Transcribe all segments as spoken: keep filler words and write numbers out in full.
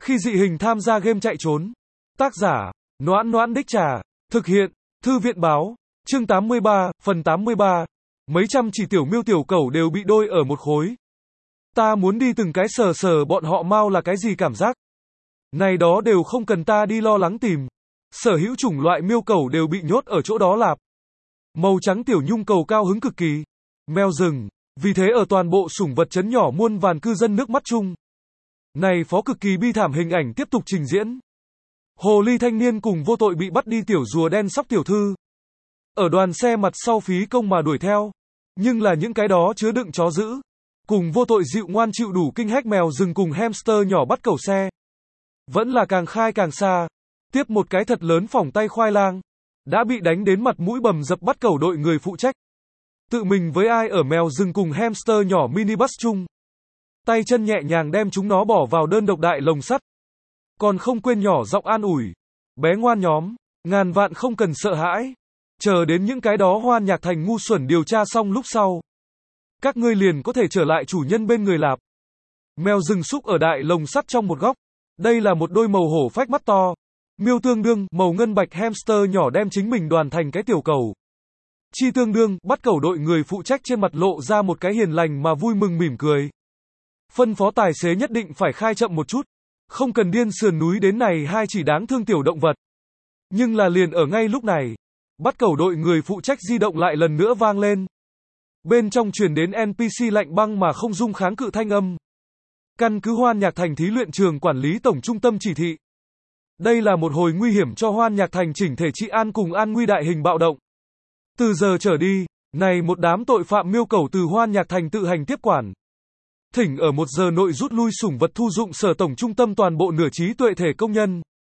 Khi dị hình tham gia game chạy trốn. Tác giả, Noãn Noãn Đích Trà. Thực hiện, Thư viện báo. Chương tám mươi ba, phần tám mươi ba. Mấy trăm chỉ tiểu miêu tiểu cẩu đều bị đôi ở một khối. Ta muốn đi từng cái sờ sờ bọn họ mau là cái gì cảm giác. Này đó đều không cần ta đi lo lắng tìm. Sở hữu chủng loại miêu cẩu đều bị nhốt ở chỗ đó lạp. Màu trắng tiểu nhung cầu cao hứng cực kỳ. Mèo rừng. Vì thế ở toàn bộ sủng vật trấn nhỏ muôn vàn cư dân nước mắt chung. Này phó cực kỳ bi thảm hình ảnh tiếp tục trình diễn. Hồ ly thanh niên cùng vô tội bị bắt đi tiểu rùa đen sóc tiểu thư. Ở đoàn xe mặt sau phí công mà đuổi theo. Nhưng là những cái đó chứa đựng chó dữ. Cùng vô tội dịu ngoan chịu đủ kinh hách mèo rừng cùng hamster nhỏ bắt cầu xe. Vẫn là càng khai càng xa. Tiếp một cái thật lớn phỏng tay khoai lang. Đã bị đánh đến mặt mũi bầm dập bắt cầu đội người phụ trách. Tự mình với ai ở mèo rừng cùng hamster nhỏ minibus chung. Tay chân nhẹ nhàng đem chúng nó bỏ vào đơn độc đại lồng sắt. Còn không quên nhỏ giọng an ủi. Bé ngoan nhóm, ngàn vạn không cần sợ hãi. Chờ đến những cái đó Hoan Nhạc Thành ngu xuẩn điều tra xong lúc sau. Các ngươi liền có thể trở lại chủ nhân bên người lạp. Mèo rừng xúc ở đại lồng sắt trong một góc. Đây là một đôi màu hổ phách mắt to. Miêu tương đương, màu ngân bạch hamster nhỏ đem chính mình đoàn thành cái tiểu cầu. Chi tương đương, bắt cầu đội người phụ trách trên mặt lộ ra một cái hiền lành mà vui mừng mỉm cười. Phân phó tài xế nhất định phải khai chậm một chút. Không cần điên sườn núi đến này hai chỉ đáng thương tiểu động vật. Nhưng là liền ở ngay lúc này. Bắt cầu đội người phụ trách di động lại lần nữa vang lên. Bên trong truyền đến en pê xê lạnh băng mà không dung kháng cự thanh âm. Căn cứ Hoan Nhạc Thành thí luyện trường quản lý tổng trung tâm chỉ thị. Đây là một hồi nguy hiểm cho Hoan Nhạc Thành chỉnh thể trị an cùng an nguy đại hình bạo động. Từ giờ trở đi, này một đám tội phạm miêu cẩu từ Hoan Nhạc Thành tự hành tiếp quản. Thỉnh ở một giờ nội rút lui sủng vật thu dụng sở tổng trung tâm toàn bộ nửa trí tuệ thể công nhân.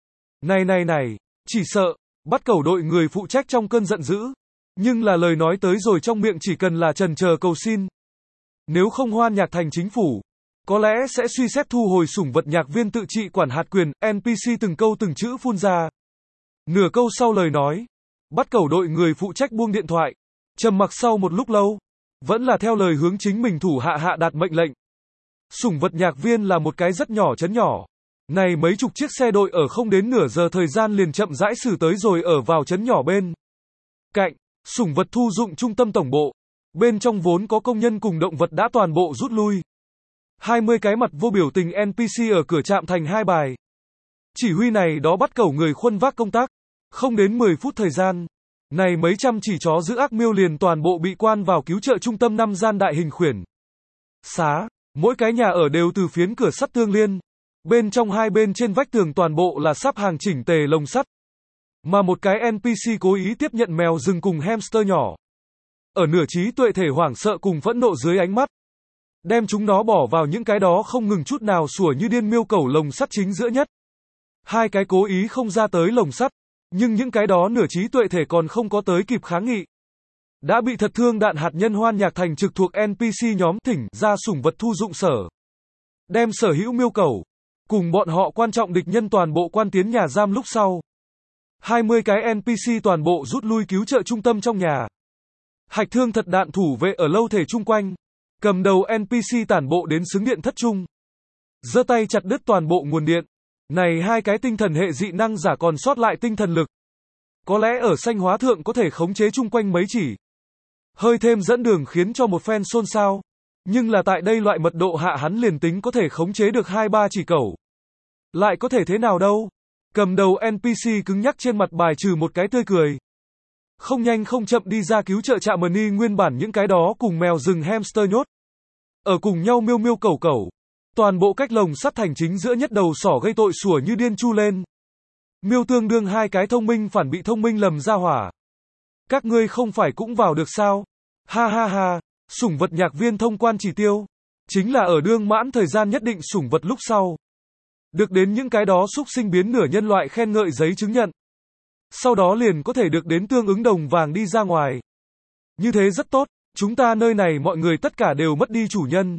Này này này, chỉ sợ, bắt cầu đội người phụ trách trong cơn giận dữ. Nhưng là lời nói tới rồi trong miệng chỉ cần là trần chờ cầu xin. Nếu không Hoan Nhạc Thành chính phủ, có lẽ sẽ suy xét thu hồi sủng vật nhạc viên tự trị quản hạt quyền, en pê xê từng câu từng chữ phun ra. Nửa câu sau lời nói, bắt cầu đội người phụ trách buông điện thoại, trầm mặc sau một lúc lâu, vẫn là theo lời hướng chính mình thủ hạ hạ đạt mệnh lệnh. Sủng vật nhạc viên là một cái rất nhỏ trấn nhỏ. Này mấy chục chiếc xe đội ở không đến nửa giờ thời gian liền chậm rãi xử tới rồi ở vào trấn nhỏ bên cạnh, sủng vật thu dụng trung tâm tổng bộ. Bên trong vốn có công nhân cùng động vật đã toàn bộ rút lui. hai mươi cái mặt vô biểu tình en pê xê ở cửa trạm thành hai bài. Chỉ huy này đó bắt cầu người khuân vác công tác. Không đến mười phút thời gian. Này mấy trăm chỉ chó giữ ác miêu liền toàn bộ bị quan vào cứu trợ trung tâm năm gian đại hình khuyển. Xá, mỗi cái nhà ở đều từ phiến cửa sắt tương liên. Bên trong hai bên trên vách tường toàn bộ là sắp hàng chỉnh tề lồng sắt. Mà một cái en pê xê cố ý tiếp nhận mèo rừng cùng hamster nhỏ. Ở nửa trí tuệ thể hoảng sợ cùng phẫn nộ dưới ánh mắt. Đem chúng nó bỏ vào những cái đó không ngừng chút nào sủa như điên miêu cẩu lồng sắt chính giữa nhất. Hai cái cố ý không ra tới lồng sắt. Nhưng những cái đó nửa trí tuệ thể còn không có tới kịp kháng nghị. Đã bị thật thương đạn hạt nhân Hoan Nhạc Thành trực thuộc en pê xê nhóm thỉnh ra sủng vật thu dụng sở. Đem sở hữu miêu cẩu. Cùng bọn họ quan trọng địch nhân toàn bộ quan tiến nhà giam lúc sau. hai mươi cái en pê xê toàn bộ rút lui cứu trợ trung tâm trong nhà. Hạch thương thật đạn thủ vệ ở lâu thể chung quanh. Cầm đầu en pê xê tản bộ đến xứng điện thất trung. Giơ tay chặt đứt toàn bộ nguồn điện. Này hai cái tinh thần hệ dị năng giả còn sót lại tinh thần lực. Có lẽ ở xanh hóa thượng có thể khống chế chung quanh mấy chỉ. Hơi thêm dẫn đường khiến cho một phen xôn xao. Nhưng là tại đây loại mật độ hạ hắn liền tính có thể khống chế được hai ba chỉ cẩu. Lại có thể thế nào đâu. Cầm đầu en pê xê cứng nhắc trên mặt bài trừ một cái tươi cười. Không nhanh không chậm đi ra cứu trợ trạm Mani nguyên bản những cái đó cùng mèo rừng hamster nhốt. Ở cùng nhau miêu miêu cẩu cẩu. Toàn bộ cách lồng sắt thành chính giữa nhất đầu sỏ gây tội sủa như điên chu lên. Miêu tương đương hai cái thông minh phản bị thông minh lầm ra hỏa. Các ngươi không phải cũng vào được sao? Ha ha ha, sủng vật nhạc viên thông quan chỉ tiêu. Chính là ở đương mãn thời gian nhất định sủng vật lúc sau. Được đến những cái đó xúc sinh biến nửa nhân loại khen ngợi giấy chứng nhận. Sau đó liền có thể được đến tương ứng đồng vàng đi ra ngoài. Như thế rất tốt, chúng ta nơi này mọi người tất cả đều mất đi chủ nhân.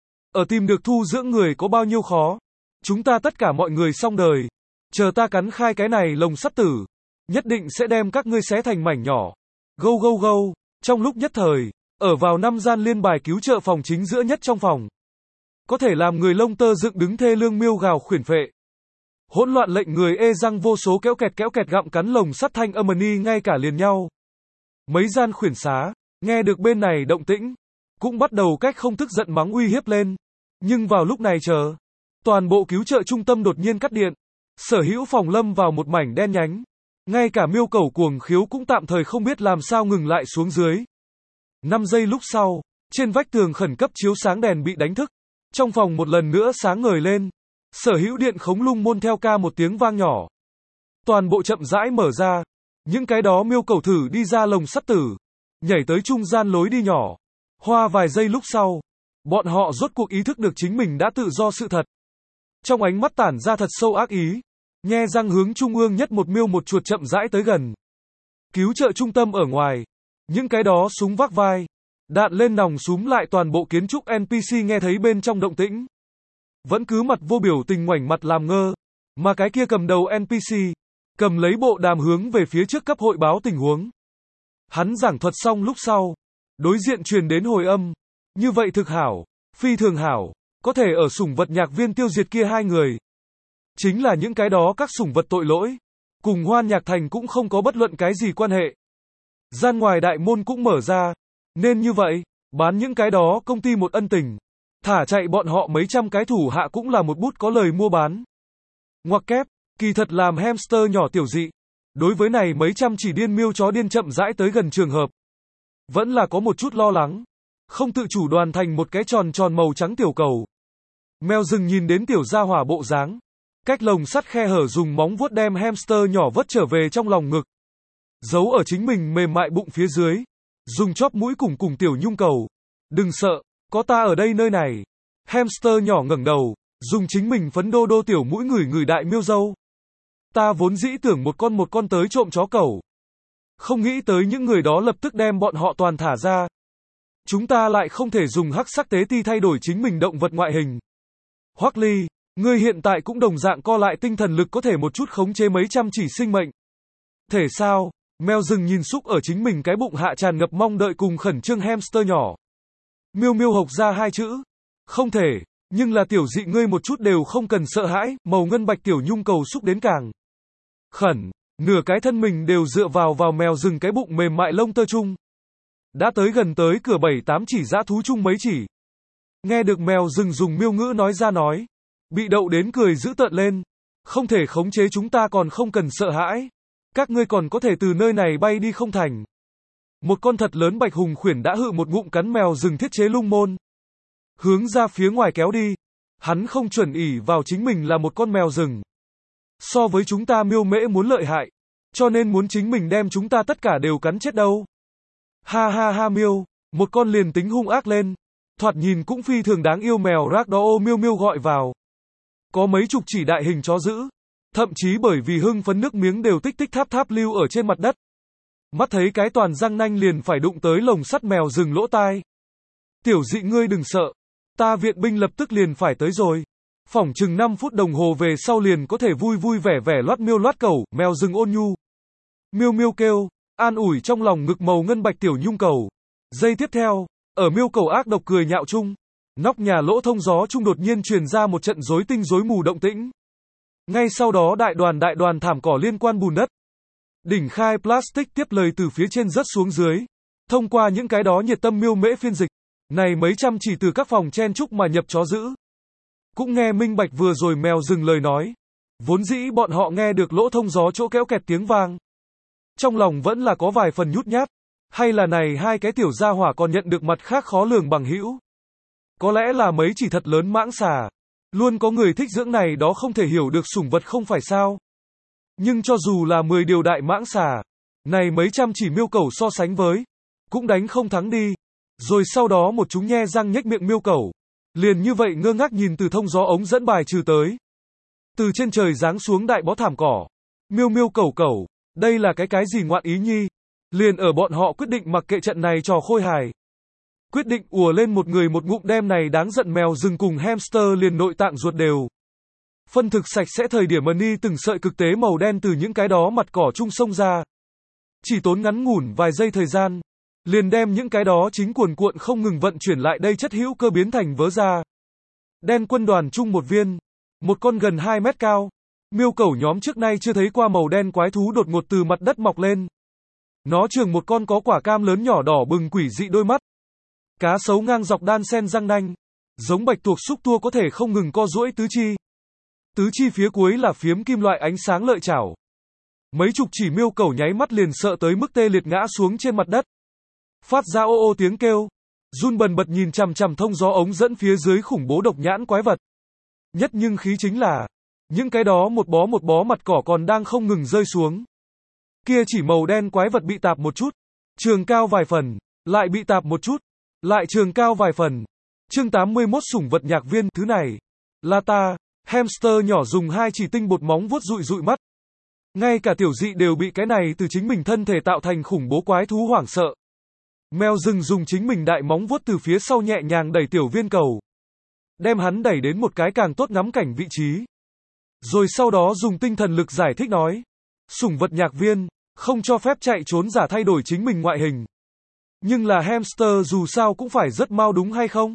Ở tìm được thu dưỡng người có bao nhiêu khó. Chúng ta tất cả mọi người xong đời. Chờ ta cắn khai cái này lồng sắt tử. Nhất định sẽ đem các ngươi xé thành mảnh nhỏ. Gâu gâu gâu. Trong lúc nhất thời, ở vào năm gian liên bài cứu trợ phòng chính giữa nhất trong phòng. Có thể làm người lông tơ dựng đứng thê lương miêu gào khuyển phệ. Hỗn loạn lệnh người ê răng vô số kéo kẹt kéo kẹt gặm cắn lồng sắt thanh âm ni ngay cả liền nhau. Mấy gian khuyển xá, nghe được bên này động tĩnh, cũng bắt đầu cách không tức giận mắng uy hiếp lên. Nhưng vào lúc này chờ, toàn bộ cứu trợ trung tâm đột nhiên cắt điện. Sở hữu phòng lâm vào một mảnh đen nhánh. Ngay cả miêu cẩu cuồng khiếu cũng tạm thời không biết làm sao ngừng lại xuống dưới. năm giây lúc sau, trên vách tường khẩn cấp chiếu sáng đèn bị đánh thức. Trong phòng một lần nữa sáng ngời lên. Sở hữu điện khống lung môn theo ca một tiếng vang nhỏ. Toàn bộ chậm rãi mở ra. Những cái đó miêu cẩu thử đi ra lồng sắt tử. Nhảy tới trung gian lối đi nhỏ. Hoa vài giây lúc sau. Bọn họ rốt cuộc ý thức được chính mình đã tự do sự thật. Trong ánh mắt tản ra thật sâu ác ý. Nhe răng hướng trung ương nhất một miêu một chuột chậm rãi tới gần. Cứu trợ trung tâm ở ngoài. Những cái đó súng vác vai. Đạn lên nòng súm lại toàn bộ kiến trúc en pê xê nghe thấy bên trong động tĩnh. Vẫn cứ mặt vô biểu tình ngoảnh mặt làm ngơ. Mà cái kia cầm đầu en pê xê. Cầm lấy bộ đàm hướng về phía trước cấp hội báo tình huống. Hắn giảng thuật xong lúc sau. Đối diện truyền đến hồi âm. Như vậy thực hảo. Phi thường hảo. Có thể ở sủng vật nhạc viên tiêu diệt kia hai người. Chính là những cái đó các sủng vật tội lỗi. Cùng Hoan Nhạc Thành cũng không có bất luận cái gì quan hệ. Gian ngoài đại môn cũng mở ra. Nên như vậy, bán những cái đó công ty một ân tình. Thả chạy bọn họ mấy trăm cái thủ hạ cũng là một bút có lời mua bán. Ngoặc kép, kỳ thật làm hamster nhỏ tiểu dị. Đối với này mấy trăm chỉ điên miêu chó điên chậm rãi tới gần trường hợp. Vẫn là có một chút lo lắng. Không tự chủ đoàn thành một cái tròn tròn màu trắng tiểu cầu. Mèo rừng nhìn đến tiểu gia hỏa bộ dáng. Cách lồng sắt khe hở dùng móng vuốt đem hamster nhỏ vớt trở về trong lòng ngực. Giấu ở chính mình mềm mại bụng phía dưới. Dùng chóp mũi cùng cùng tiểu nhung cầu. Đừng sợ, có ta ở đây nơi này. Hamster nhỏ ngẩng đầu, dùng chính mình phấn đô đô tiểu mũi ngửi ngửi đại miêu dâu. Ta vốn dĩ tưởng một con một con tới trộm chó cẩu. Không nghĩ tới những người đó lập tức đem bọn họ toàn thả ra. Chúng ta lại không thể dùng hắc sắc tế ti thay đổi chính mình động vật ngoại hình. Hoắc Ly, ngươi hiện tại cũng đồng dạng co lại tinh thần lực có thể một chút khống chế mấy trăm chỉ sinh mệnh. Thể sao? Mèo rừng nhìn xúc ở chính mình cái bụng hạ tràn ngập mong đợi cùng khẩn trương hamster nhỏ. Miêu miêu hộc ra hai chữ. Không thể, nhưng là tiểu dị ngươi một chút đều không cần sợ hãi, màu ngân bạch tiểu nhung cầu xúc đến càng khẩn, nửa cái thân mình đều dựa vào vào mèo rừng cái bụng mềm mại lông tơ chung. Đã tới gần tới cửa bảy tám chỉ dã thú chung mấy chỉ. Nghe được mèo rừng dùng miêu ngữ nói ra nói. Bị đậu đến cười dữ tợn lên. Không thể khống chế chúng ta còn không cần sợ hãi. Các ngươi còn có thể từ nơi này bay đi không thành. Một con thật lớn bạch hùng khuyển đã hự một ngụm cắn mèo rừng thiết chế lung môn. Hướng ra phía ngoài kéo đi. Hắn không chuẩn ỉ vào chính mình là một con mèo rừng. So với chúng ta miêu mễ muốn lợi hại. Cho nên muốn chính mình đem chúng ta tất cả đều cắn chết đâu. Ha ha ha miêu, một con liền tính hung ác lên. Thoạt nhìn cũng phi thường đáng yêu mèo ragdoll miêu miêu gọi vào. Có mấy chục chỉ đại hình chó dữ. Thậm chí bởi vì hưng phấn nước miếng đều tích tích tháp tháp lưu ở trên mặt đất. Mắt thấy cái toàn răng nanh liền phải đụng tới lồng sắt mèo rừng lỗ tai. Tiểu dị ngươi đừng sợ. Ta viện binh lập tức liền phải tới rồi. Phỏng chừng năm phút đồng hồ về sau liền có thể vui vui vẻ vẻ loát miêu loát cẩu, mèo rừng ôn nhu. Miêu miêu kêu, an ủi trong lòng ngực màu ngân bạch tiểu nhung cầu. Giây tiếp theo, ở miêu cầu ác độc cười nhạo chung. Nóc nhà lỗ thông gió chung đột nhiên truyền ra một trận rối tinh rối mù động tĩnh. Ngay sau đó đại đoàn đại đoàn thảm cỏ liên quan bùn đất. Đỉnh khai plastic tiếp lời từ phía trên rớt xuống dưới. Thông qua những cái đó nhiệt tâm miêu mễ phiên dịch. Này mấy trăm chỉ từ các phòng chen chúc mà nhập chó dữ. Cũng nghe minh bạch vừa rồi mèo dừng lời nói. Vốn dĩ bọn họ nghe được lỗ thông gió chỗ kéo kẹt tiếng vang. Trong lòng vẫn là có vài phần nhút nhát. Hay là này hai cái tiểu gia hỏa còn nhận được mặt khác khó lường bằng hữu. Có lẽ là mấy chỉ thật lớn mãng xà. Luôn có người thích dưỡng này đó không thể hiểu được sủng vật không phải sao. Nhưng cho dù là mười điều đại mãng xà. Này mấy trăm chỉ miêu cẩu so sánh với. Cũng đánh không thắng đi. Rồi sau đó một chúng nhe răng nhếch miệng miêu cẩu. Liền như vậy ngơ ngác nhìn từ thông gió ống dẫn bài trừ tới. Từ trên trời giáng xuống đại bó thảm cỏ. Miêu miêu cẩu cẩu. Đây là cái cái gì ngoạn ý nhi. Liền ở bọn họ quyết định mặc kệ trận này trò khôi hài. Quyết định ùa lên một người một ngụm đem này đáng giận mèo rừng cùng hamster liền nội tạng ruột đều. Phân thực sạch sẽ thời điểm ni từng sợi cực tế màu đen từ những cái đó mặt cỏ chung sông ra. Chỉ tốn ngắn ngủn vài giây thời gian. Liền đem những cái đó chính cuồn cuộn không ngừng vận chuyển lại đây chất hữu cơ biến thành vớ ra. Đen quân đoàn chung một viên. Một con gần hai mét cao. Miêu cẩu nhóm trước nay chưa thấy qua màu đen quái thú đột ngột từ mặt đất mọc lên. Nó chừng một con có quả cam lớn nhỏ đỏ bừng quỷ dị đôi mắt. Cá sấu ngang dọc đan sen răng nanh. Giống bạch tuộc xúc tua có thể không ngừng co duỗi tứ chi. Tứ chi phía cuối là phiếm kim loại ánh sáng lợi chảo. Mấy chục chỉ miêu cẩu nháy mắt liền sợ tới mức tê liệt ngã xuống trên mặt đất. Phát ra ô ô tiếng kêu. Run bần bật nhìn chằm chằm thông gió ống dẫn phía dưới khủng bố độc nhãn quái vật. Nhất nhưng khí chính là, những cái đó một bó một bó mặt cỏ còn đang không ngừng rơi xuống. Kia chỉ màu đen quái vật bị tạp một chút, trường cao vài phần, lại bị tạp một chút, lại trường cao vài phần. Chương tám mươi mốt sủng vật nhạc viên, thứ này là ta. Hamster nhỏ dùng hai chỉ tinh bột móng vuốt dụi dụi mắt. Ngay cả tiểu dị đều bị cái này từ chính mình thân thể tạo thành khủng bố quái thú hoảng sợ. Mèo rừng dùng chính mình đại móng vuốt từ phía sau nhẹ nhàng đẩy tiểu viên cầu. Đem hắn đẩy đến một cái càng tốt ngắm cảnh vị trí. Rồi sau đó dùng tinh thần lực giải thích nói. Sủng vật nhạc viên, không cho phép chạy trốn giả thay đổi chính mình ngoại hình. Nhưng là hamster dù sao cũng phải rất mau đúng hay không?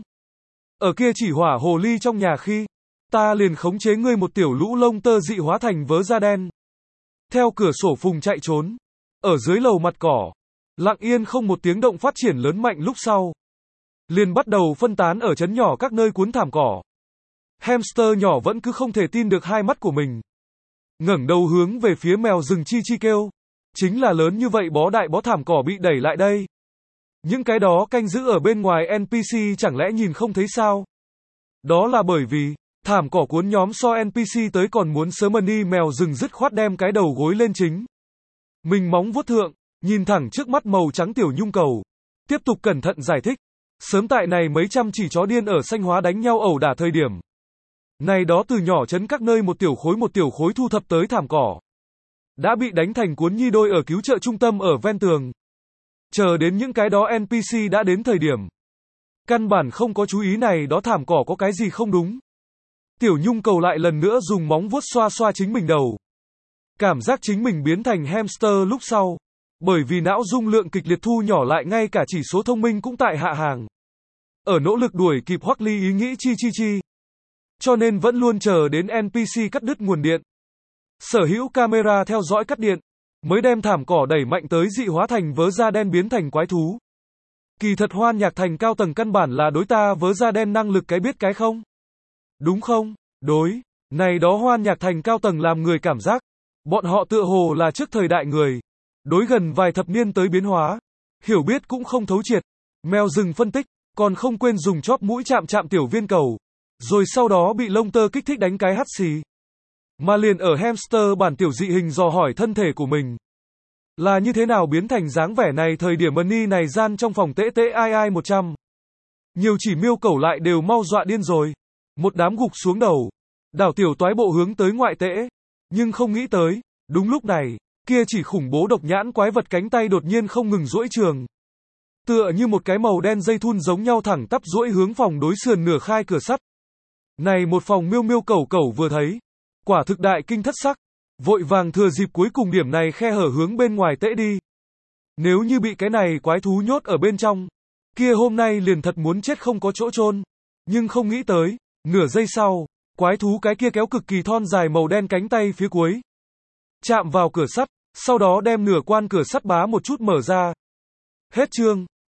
Ở kia chỉ hỏa hồ ly trong nhà khi, ta liền khống chế ngươi một tiểu lũ lông tơ dị hóa thành vớ da đen. Theo cửa sổ phùng chạy trốn. Ở dưới lầu mặt cỏ. Lặng yên không một tiếng động phát triển lớn mạnh lúc sau. Liền bắt đầu phân tán ở trấn nhỏ các nơi cuốn thảm cỏ. Hamster nhỏ vẫn cứ không thể tin được hai mắt của mình. Ngẩng đầu hướng về phía mèo rừng chi chi kêu. Chính là lớn như vậy bó đại bó thảm cỏ bị đẩy lại đây. Những cái đó canh giữ ở bên ngoài en pê xê chẳng lẽ nhìn không thấy sao? Đó là bởi vì, thảm cỏ cuốn nhóm so en pê xê tới còn muốn sớm hơn đi. Mèo rừng dứt khoát đem cái đầu gối lên chính. Mình móng vuốt thượng, nhìn thẳng trước mắt màu trắng tiểu nhung cầu. Tiếp tục cẩn thận giải thích. Sớm tại này mấy trăm chỉ chó điên ở xanh hóa đánh nhau ẩu đả thời điểm. Này đó từ nhỏ chấn các nơi một tiểu khối một tiểu khối thu thập tới thảm cỏ. Đã bị đánh thành cuốn nhi đôi ở cứu trợ trung tâm ở ven tường. Chờ đến những cái đó en pê xê đã đến thời điểm. Căn bản không có chú ý này đó thảm cỏ có cái gì không đúng. Tiểu nhung cầu lại lần nữa dùng móng vuốt xoa xoa chính mình đầu. Cảm giác chính mình biến thành hamster lúc sau. Bởi vì não dung lượng kịch liệt thu nhỏ lại ngay cả chỉ số thông minh cũng tại hạ hàng. Ở nỗ lực đuổi kịp Hoắc Ly ý nghĩ chi chi chi. Cho nên vẫn luôn chờ đến en pê xê cắt đứt nguồn điện. Sở hữu camera theo dõi cắt điện. Mới đem thảm cỏ đẩy mạnh tới dị hóa thành vớ da đen biến thành quái thú. Kỳ thật Hoan Nhạc Thành cao tầng căn bản là đối ta vớ da đen năng lực cái biết cái không? Đúng không? Đối. Này đó Hoan Nhạc Thành cao tầng làm người cảm giác. Bọn họ tựa hồ là trước thời đại người. Đối gần vài thập niên tới biến hóa. Hiểu biết cũng không thấu triệt. Mèo rừng phân tích. Còn không quên dùng chóp mũi chạm chạm tiểu viên cầu. Rồi sau đó bị lông tơ kích thích đánh cái hắt xì. Mà liền ở hamster bản tiểu dị hình dò hỏi thân thể của mình. Là như thế nào biến thành dáng vẻ này thời điểm Money này gian trong phòng tễ tễ ai ai một trăm. Nhiều chỉ miêu cẩu lại đều mau dọa điên rồi. Một đám gục xuống đầu. Đảo tiểu toái bộ hướng tới ngoại tễ. Nhưng không nghĩ tới. Đúng lúc này, kia chỉ khủng bố độc nhãn quái vật cánh tay đột nhiên không ngừng duỗi trường. Tựa như một cái màu đen dây thun giống nhau thẳng tắp duỗi hướng phòng đối sườn nửa khai cửa sắt. Này một phòng miêu miêu cẩu cẩu vừa thấy. Quả thực đại kinh thất sắc. Vội vàng thừa dịp cuối cùng điểm này khe hở hướng bên ngoài tễ đi. Nếu như bị cái này quái thú nhốt ở bên trong. Kia hôm nay liền thật muốn chết không có chỗ chôn. Nhưng không nghĩ tới. Nửa giây sau. Quái thú cái kia kéo cực kỳ thon dài màu đen cánh tay phía cuối. Chạm vào cửa sắt. Sau đó đem nửa quan cửa sắt bá một chút mở ra. Hết chương.